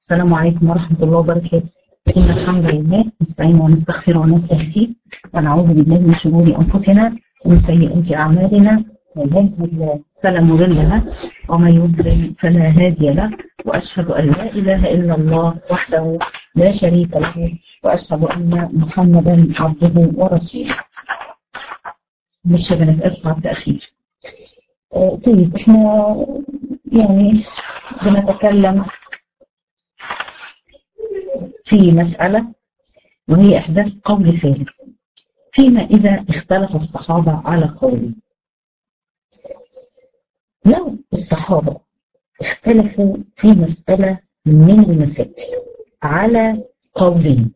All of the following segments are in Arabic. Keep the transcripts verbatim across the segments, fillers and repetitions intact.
السلام عليكم ورحمة الله وبركاته. إن الحمد لله نستعين ونستغفر ونستهديه ونعوذ بالله من شرور أنفسنا ومن سيئات أعمالنا، من يهده الله فلا مضل له ومن يضلل فلا هادي له، وأشهد أن لا إله إلا الله وحده لا شريك له، وأشهد أن محمدا عبده ورسوله. مش بنتأسف على التأخير. آه طيب احنا يعني بنتكلم في مسألة وهي إحداث قول ثالث فيما إذا اختلف الصحابة على قوله. لو الصحابة اختلفوا في مسألة من المسائل على قولين،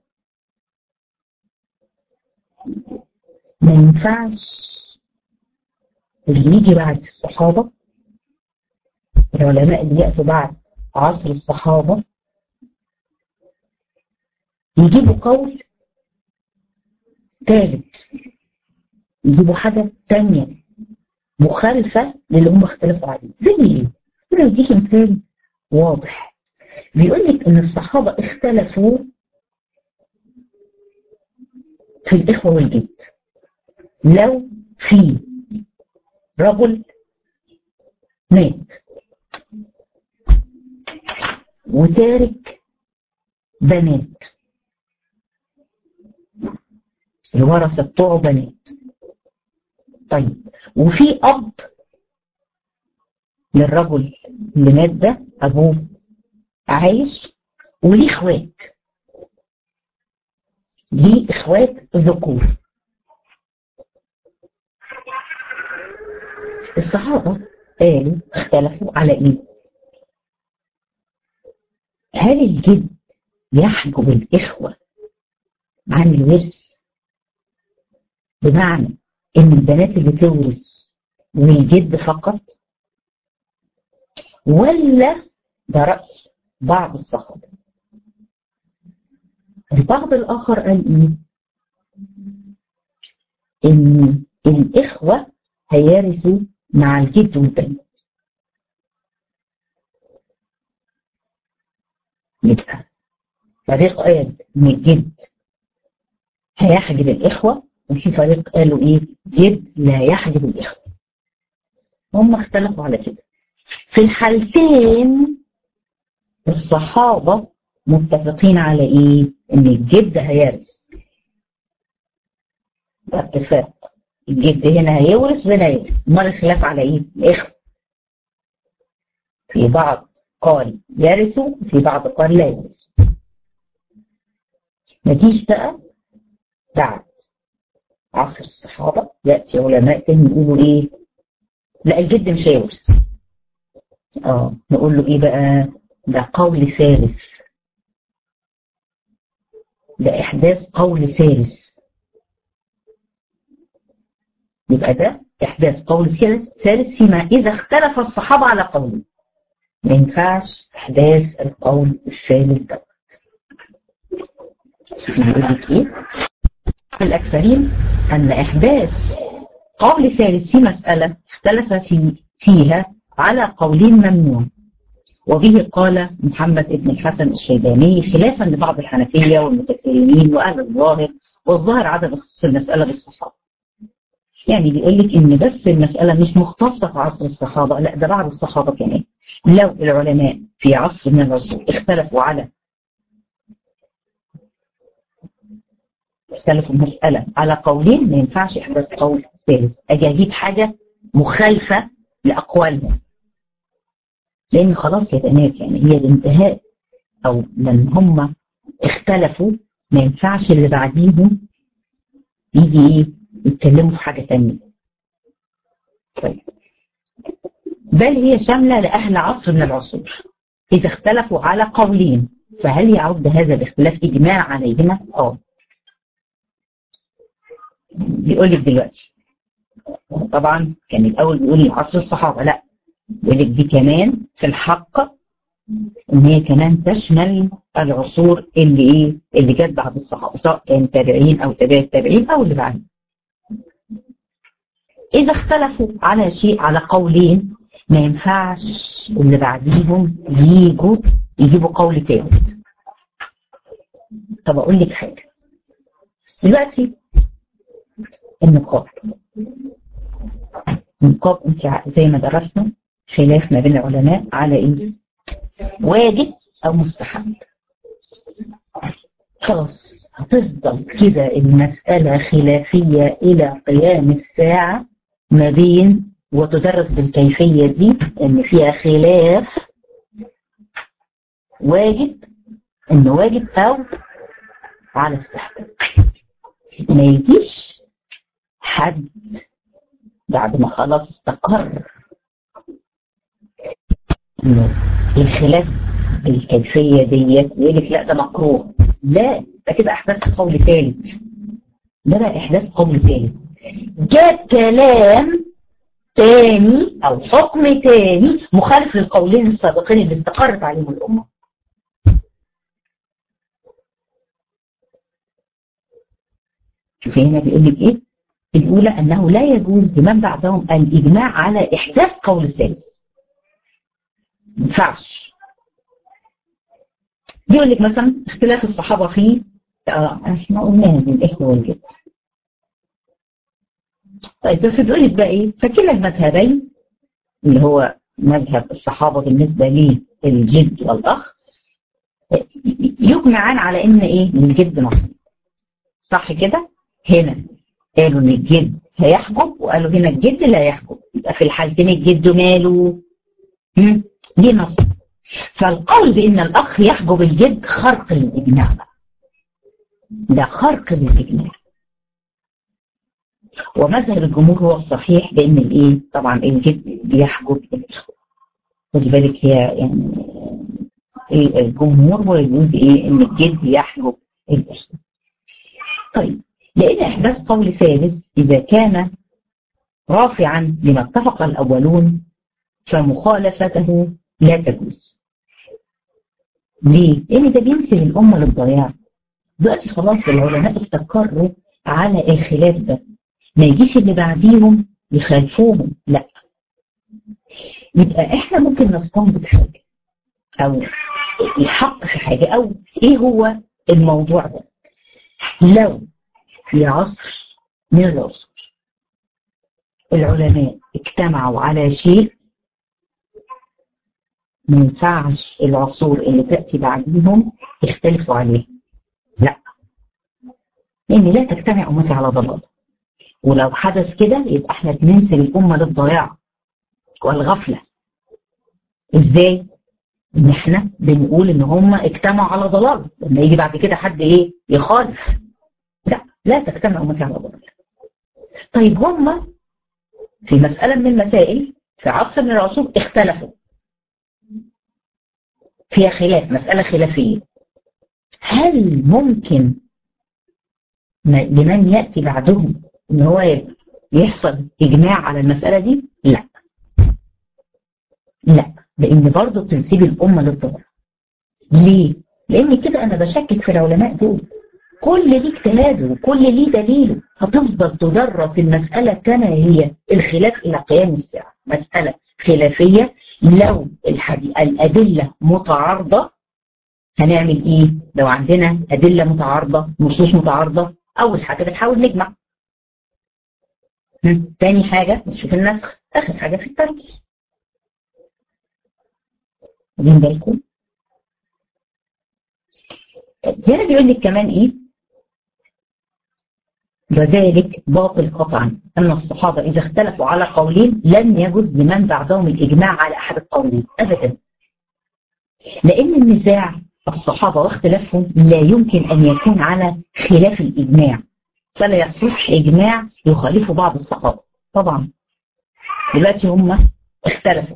ما ينفعش اللي يجي بعد الصحابة، العلماء اللي يأتوا بعد عصر الصحابة، يجيبوا قول ثالث، يجيبوا حاجة تانية مخالفة للي هم اختلفوا عليه. زي ايه؟ أنا أديك مثال واضح. بيقول لك إن الصحابة اختلفوا في الإخوة والجد. لو في رجل مات وتارك بنات، الورثة بتوعه بنات، طيب وفي أب للرجل اللي مات ده، أبوه عايش وليه إخوات، ليه إخوات ذكور. الصحابة قالوا اختلفوا على إيه؟ هل الجد يحجب الإخوة عن الورث؟ بمعنى إن البنات اللي تورث والجد فقط، ولا ده رأي بعض الصحابة؟ البعض الآخر قال إيه؟ إن الإخوة هيرثوا مع الجد والبنات. يبقى فريق قال إن الجد هيحجب الإخوة، وفي فريق قالوا إيه؟ جد لا يحجب الإخوة. هم اختلفوا على كده. في الحالتين الصحابة متفقين على إيه؟ إن الجد هيرث. ده اتفاق. الجد هنا هيورث وهنا هيورث. أمال الخلاف على إيه؟ الإخوة. في بعض قال يرثوا وفي بعض قال لا يرثوا. مفيش بقى بعد عصر الصحابة يأتي علماء تاني يقولوا إيه؟ لا الجد مش هيورث. آه نقول له إيه بقى؟ ده قول ثالث، ده إحداث قول ثالث. يبقى ده إحداث قول ثالث فيما إذا اختلف الصحابة على قوله. ما ينفعش إحداث القول الثالث ده. يقول لك إيه؟ الأكثرين أن إحداث قول ثالث في مسألة اختلف في فيها على قولين ممنوع، وبه قال محمد بن الحسن الشيباني خلافا لبعض الحنفية والمتكلمين وأهل الظاهر، والظاهر عدم خصوص المسألة بالصحابة. يعني بيقول لك إن بس المسألة مش مختصة في عصر الصحابة، لا ده بعض الصحابة كمان. لو العلماء في عصر من العصور اختلفوا على اختلفوا المسألة على قولين، ما ينفعش إحداث قول ثالث. أجي أجيب حاجة مخالفة لأقوالهم، لأن خلاص يا بنات يعني هي الانتهاء، أو من هم اختلفوا ما ينفعش اللي بعديهم يجي إيه يتكلموا في حاجة تانية. طيب بل هي شاملة لأهل عصر من العصور إذا اختلفوا على قولين، فهل يعد هذا الاختلاف إجماع عليهما؟ آه بيقول لك دلوقتي طبعا كان الأول بيقول عصر الصحابة، لا بيقول لك دي كمان في الحق إن هي كمان تشمل العصور اللي إيه اللي جت بعد الصحابة، سواء كان تابعين أو تابع التابعين أو اللي بعدين. إذا اختلفوا على شيء على قولين ما ينفعش اللي بعديهم ييجوا يجيبوا قول ثالث. طب اقول لك حاجه دلوقتي، النقاب النقاب انت زي ما درسنا خلاف ما بين العلماء على ايه؟ واجب او مستحب. خلاص هتفضل كده المسألة خلافية إلى قيام الساعة ما بين، وتدرس بالكيفية دي إن فيها خلاف واجب، إنه واجب أو على استحباب. ما يجيش حد بعد ما خلاص استقر إنه الخلاف بالكيفية ديت يقول لك لا ده مكروه، لا ده كده احداث قول ثالث، ده بقى احداث قول ثالث، جاب كلام تاني او حكم تاني مخالف للقولين السابقين اللي استقرت عليهم الامه. شوفي هنا بيقول لك ايه؟ الاولى انه لا يجوز لمن بعدهم الاجماع على احداث قول ثالث. ما ينفعش. بيقول لك مثلا اختلاف الصحابه فيه، اه احنا قلناها بالاخوه والجد. طيب بس بيقول لك بقى ايه؟ فكلا المذهبين اللي هو مذهب الصحابه بالنسبه للجد والاخ يجمعان على ان ايه؟ الجد نصيب. صح كده؟ هنا قالوا ان الجد هيحجب وقالوا هنا الجد لا يحجب، يبقى في الحالتين الجد ماله؟ هم؟ ليه نصيب. فالقول بان الاخ يحجب الجد خرق للاجماع، ده خرق للاجماع. ومذهب الجمهور هو الصحيح بان الايه؟ طبعا الجد بيحجب الاخوه. خدي بالك هي يعني الجمهور هو اللي بيقول ايه؟ ان الجد يحجب الاخوه. طيب لان احداث قول ثالث اذا كان رافعا لما اتفق الاولون فمخالفته لا تجوز. ليه؟ لان ده بينسب الامه للضياع. دلوقتي خلاص العلماء استقروا على الخلاف ده، ما يجيش اللي بعديهم يخالفوهم، لا. يبقى احنا ممكن نستنبط حاجه او الحق في حاجه، او ايه هو الموضوع ده. لو في عصر من العصور العلماء اجتمعوا على شيء، ما ينفعش العصور اللي تأتي بعديهم يختلفوا عليه، لا. لأن لا تجتمع أمتي على ضلال، ولو حدث كده يبقى احنا بننسب الأمة للضياع والغفلة. ازاي؟ ان احنا بنقول ان هم اجتمعوا على ضلال، لما يجي بعد كده حد ايه يخالف، لا لا تجتمع أمتي على ضلال. طيب هم في مسألة من المسائل في عصر من العصور اختلفوا فيها خلاف، مسألة خلافية، هل ممكن لمن يأتي بعدهم ان هو يحصل اجماع على المسألة دي؟ لا لا، لان برضه بتنسيب الامة للضرر. ليه؟ لان كده انا بشكك في العلماء دول، كل ليه اجتهاده وكل ليه دليله، هتفضل تدرس المسألة كما هي، الخلاف الى قيام الساعة مسألة خلافية. لو الأدلة متعارضة هنعمل ايه؟ لو عندنا أدلة متعارضة، نصوص متعارضة، أول حاجة بنحاول نجمع. تاني حاجة نشوف النسخ، آخر حاجة في الترجيح. واخدين بالكم؟ هنا بيقول لك كمان ايه؟ وذلك باطل قطعا ان الصحابه اذا اختلفوا على قولين لم يجوز لمن بعدهم الاجماع على احد القولين ابدا. لان النزاع الصحابه واختلافهم لا يمكن ان يكون على خلاف الاجماع، فلا يصح اجماع يخالف بعض الصحابه. طبعا دلوقتي هم اختلفوا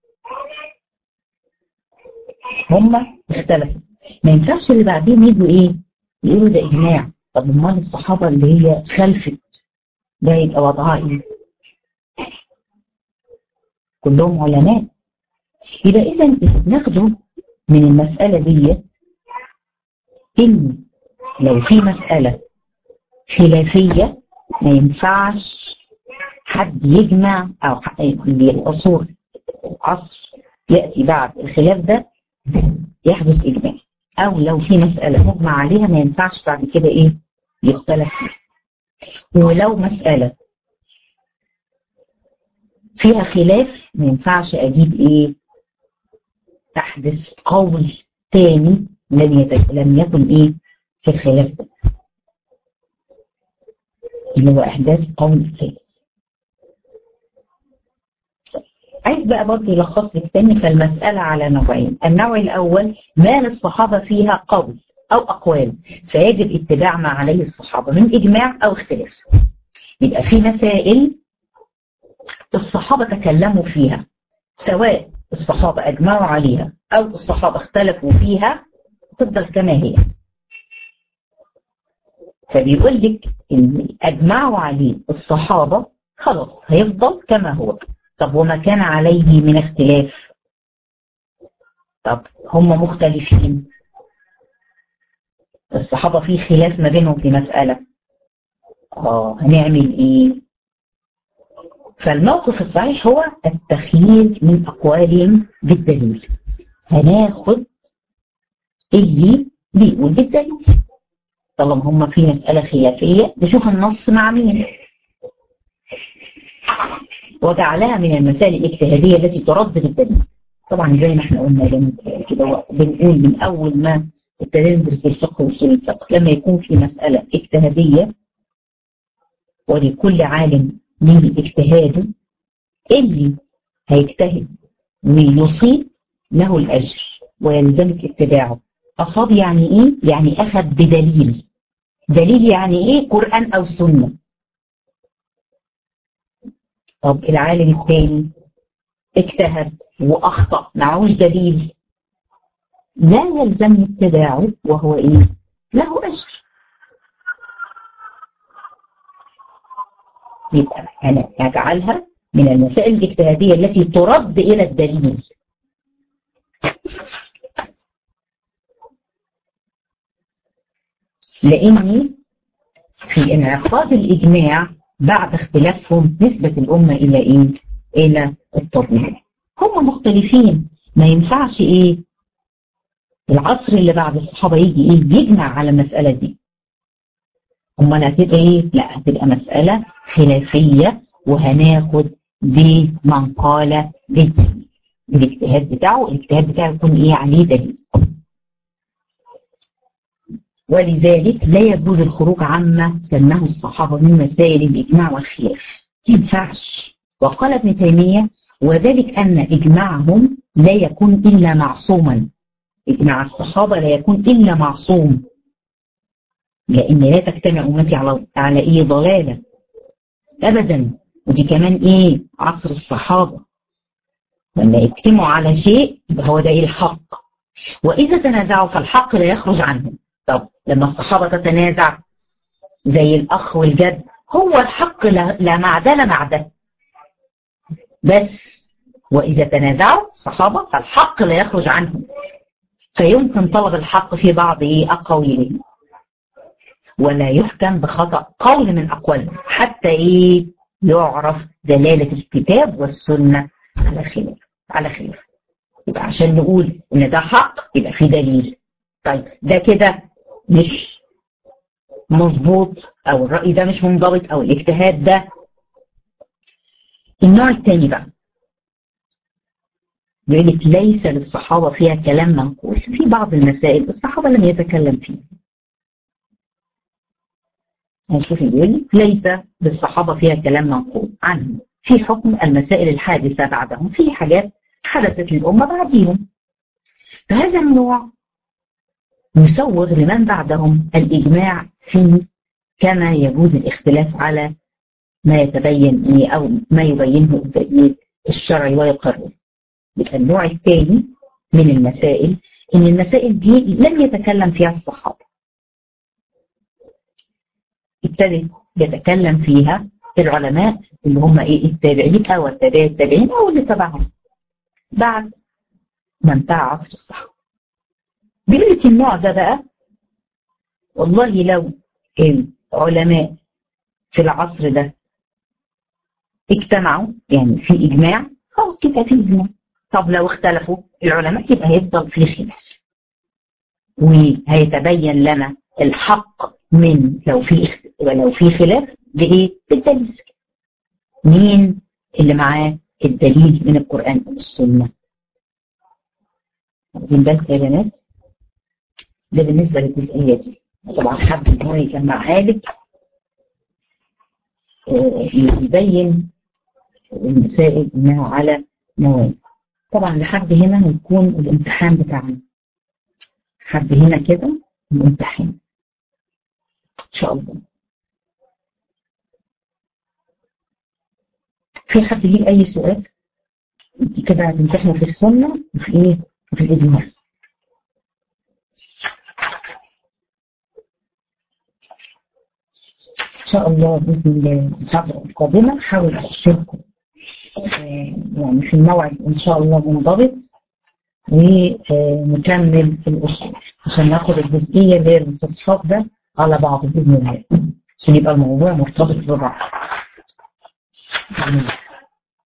هم اختلفوا ما ينفعش اللي بعدين يجوا ايه؟ يقولوا ده اجماع. طب امال الصحابه اللي هي خلفت ده يبقى وضعها ايه؟ كلهم علماء. يبقى اذا ناخده من المساله دي ان لو في مساله خلافيه ما ينفعش حد يجمع، او العصور عصر يأتي بعد الخلاف ده يحدث إجماع، أو لو في مسألة مجمع عليها ما ينفعش بعد كده إيه يختلف فيها. ولو مسألة فيها خلاف ما ينفعش أجيب إيه تحدث قول تاني لم يتك... لم يكن إيه في الخلاف ده، اللي هو إحداث قول ثالث. عايز بقى برضه يلخص لك تاني، فالمسألة على نوعين. النوع الأول ما للصحابة فيها قول أو أقوال فيجب اتباع ما عليه الصحابة من إجماع أو اختلاف. يبقى في مسائل الصحابة تكلموا فيها سواء الصحابة أجمعوا عليها أو الصحابة اختلفوا فيها تفضل كما هي. فبيقول لك إن أجمعوا عليه الصحابة خلاص هيفضل كما هو. طب وما كان عليه من اختلاف، طب هم مختلفين، الصحابة في خلاف ما بينهم في مسألة، اه هنعمل ايه؟ فالموقف الصحيح هو التخيير من أقوالهم بالدليل، هناخد اللي بيقول بالدليل. طالما هم في مسألة خلافية نشوف النص مع مين، وجعلها من المسائل الاجتهادية التي ترد بالدليل. طبعا زي ما احنا قلنا كده بنقول من أول ما ابتدينا ندرس الفقه وأصول الفقه، لما يكون في مسألة اجتهادية ولكل عالم من اجتهاده، اللي هيجتهد ويصيب له الأجر ويلزمك اتباعه. أصاب يعني إيه؟ يعني أخذ بدليل. دليل يعني إيه؟ قرآن أو سنة. طب العالم الثاني اجتهد وأخطأ معهوش دليل، لا يلزم اتباعه وهو إيه؟ له أجر. يبقى أنا أجعلها من المسائل الاجتهادية التي ترد إلى الدليل. لأني في انعقاد الإجماع بعد اختلافهم نسبة الأمة إلى إيه؟ إلى التضليل. هم مختلفين، ما ينفعش إيه؟ العصر اللي بعد الصحابة يجي إيه؟ يجمع على المسألة دي. أمال هتبقى إيه؟ لا، هتبقى مسألة خلافية وهناخد بمن قال بالدليل. الاجتهاد بتاعه الاجتهاد بتاعه يكون إيه؟ عليه دليل. ولذلك لا يجوز الخروج عما سنه الصحابة من مسائل الإجماع والخلاف. ما ينفعش. وقال ابن تيمية: وذلك أن إجماعهم لا يكون إلا معصوما. إجماع الصحابة لا يكون إلا معصوم، لأن لا تجتمع أمتي على على إيه؟ ضلالة أبدا. ودي كمان إيه؟ عصر الصحابة لما يجتمعوا على شيء يبقى هو ده إيه؟ الحق. وإذا تنازعوا فالحق لا يخرج عنهم. طب لما الصحابة تتنازع زي الأخ والجد، هو الحق لا مع ده لا مع ده بس. وإذا تنازعوا الصحابة فالحق لا يخرج عنهم، فيمكن طلب الحق في بعض إيه؟ أقاويلهم، ولا يحكم بخطأ قول من أقوالهم حتى إيه؟ يعرف دلالة الكتاب والسنة على خلاف على خلاف. يبقى عشان نقول إن ده حق يبقى في دليل. طيب ده كده مش مظبوط، أو الرأي ده مش منضبط، أو الاجتهاد ده. النوع الثاني بقى بيقول لك ليس للصحابة فيها كلام منقول. في بعض المسائل الصحابة لم يتكلم فيها. هنشوف بيقول لك ليس للصحابة فيها كلام منقول عنهم في حكم المسائل الحادثة بعدهم. في حاجات حدثت للأمة بعديهم، فهذا النوع يسوغ لمن بعدهم الإجماع فيه، كما يجوز الاختلاف على ما يتبين إيه أو ما يبينه الدليل الشرعي ويقرره. يبقى النوع الثاني من المسائل إن المسائل دي لم يتكلم فيها الصحابة، ابتدت يتكلم فيها العلماء اللي هم إيه؟ التابعين أو التابعين التابعين أو اللي تبعهم بعد ما انتهى عصر الصحابة. بيقول لك النوع ده بقى والله لو العلماء في العصر ده اجتمعوا يعني في إجماع، خلاص يبقى في إجماع. طب لو اختلفوا العلماء يبقى هيفضل في خلاف، وهيتبين لنا الحق من لو في لو في خلاف بايه؟ بالدليل. مين اللي معاه الدليل من القرآن والسنة؟ واخدين بالك يا بنات؟ ده بالنسبة للجزئية دي. طبعا حابب ان هو يجمعها لك يبين المسائل انها على مواد. طبعا لحد هنا هيكون الامتحان بتاعنا، لحد هنا كده الامتحان ان شاء الله. في حد ليه اي سؤال؟ انت كده هتمتحنوا في السنة وفي ايه؟ وفي الاجماع. ان شاء الله باذن الله المحاضرة القادمة حاول اشارككم يعني في الموعد ان شاء الله منضبط، ونكمل في الاصول عشان ناخد الجزئية اللي هي الاستصحاب ده على بعض باذن الله، عشان يبقى الموضوع مرتبط ببعض.